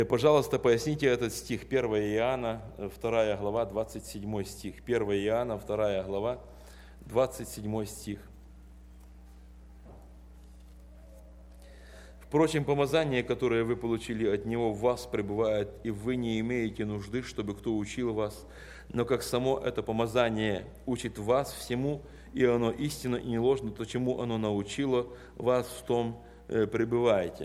Пожалуйста, поясните этот стих, 1 Иоанна, 2 глава, 27 стих. 1 Иоанна, 2 глава, 27 стих. Впрочем, помазание, которое вы получили от Него, в вас пребывает, и вы не имеете нужды, чтобы кто учил вас. Но как само это помазание учит вас всему, и оно истинно и не ложно, то, чему оно научило вас, в том пребываете.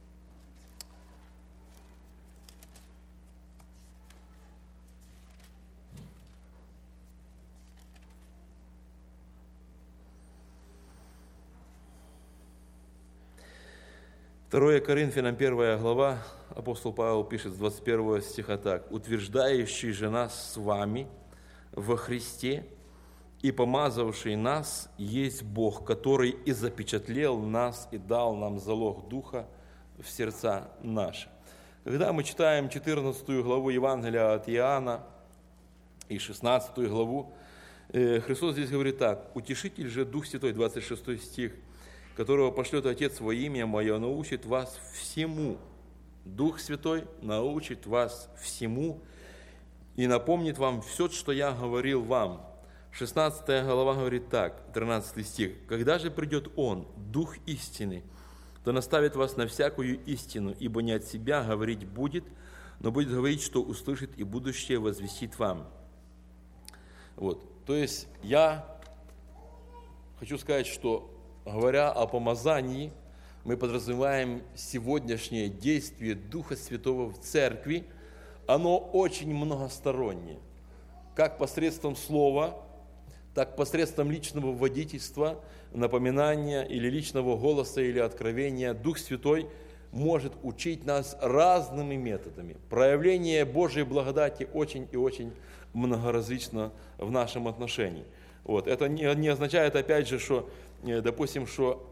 Второе Коринфянам, 1 глава, апостол Павел пишет с 21 стиха так. «Утверждающий же нас с вами во Христе и помазавший нас есть Бог, который и запечатлел нас и дал нам залог Духа в сердца наши». Когда мы читаем 14 главу Евангелия от Иоанна и 16 главу, Христос здесь говорит так. «Утешитель же Дух Святой», 26 стих, «которого пошлет Отец во имя Мое, научит вас всему». Дух Святой научит вас всему и напомнит вам все, что я говорил вам. 16 глава говорит так, 13 стих. «Когда же придет Он, Дух истины, то наставит вас на всякую истину, ибо не от себя говорить будет, но будет говорить, что услышит, и будущее возвестит вам». Вот. То есть я хочу сказать, что говоря о помазании, мы подразумеваем сегодняшнее действие Духа Святого в церкви. Оно очень многостороннее. Как посредством слова, так посредством личного водительства, напоминания или личного голоса или откровения. Дух Святой может учить нас разными методами. Проявление Божьей благодати очень и очень многоразлично в нашем отношении. Вот. Это не означает, опять же, что, допустим, что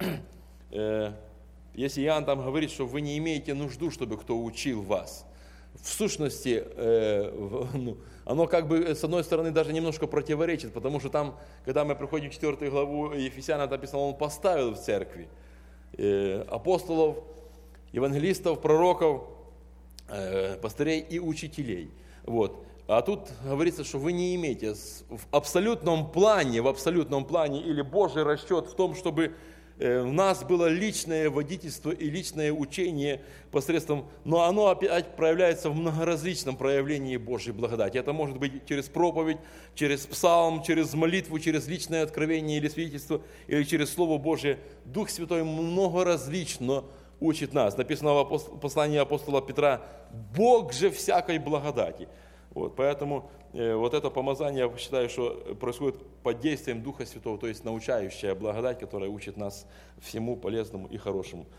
если Иоанн там говорит, что вы не имеете нужду, чтобы кто учил вас, в сущности, оно как бы, с одной стороны, даже немножко противоречит, потому что там, когда мы приходим в 4 главу Ефесянам, написано, Он поставил в церкви апостолов, евангелистов, пророков, пастырей и учителей. Вот. А тут говорится, что вы не имеете в абсолютном плане или Божий расчет в том, чтобы в нас было личное водительство и личное учение посредством, но оно опять проявляется в многоразличном проявлении Божьей благодати. Это может быть через проповедь, через псалм, через молитву, через личное откровение или свидетельство, или через Слово Божие. Дух Святой многоразлично учит нас. Написано в послании апостола Петра: «Бог же всякой благодати». Вот, поэтому вот это помазание, я считаю, что происходит под действием Духа Святого, то есть научающая благодать, которая учит нас всему полезному и хорошему.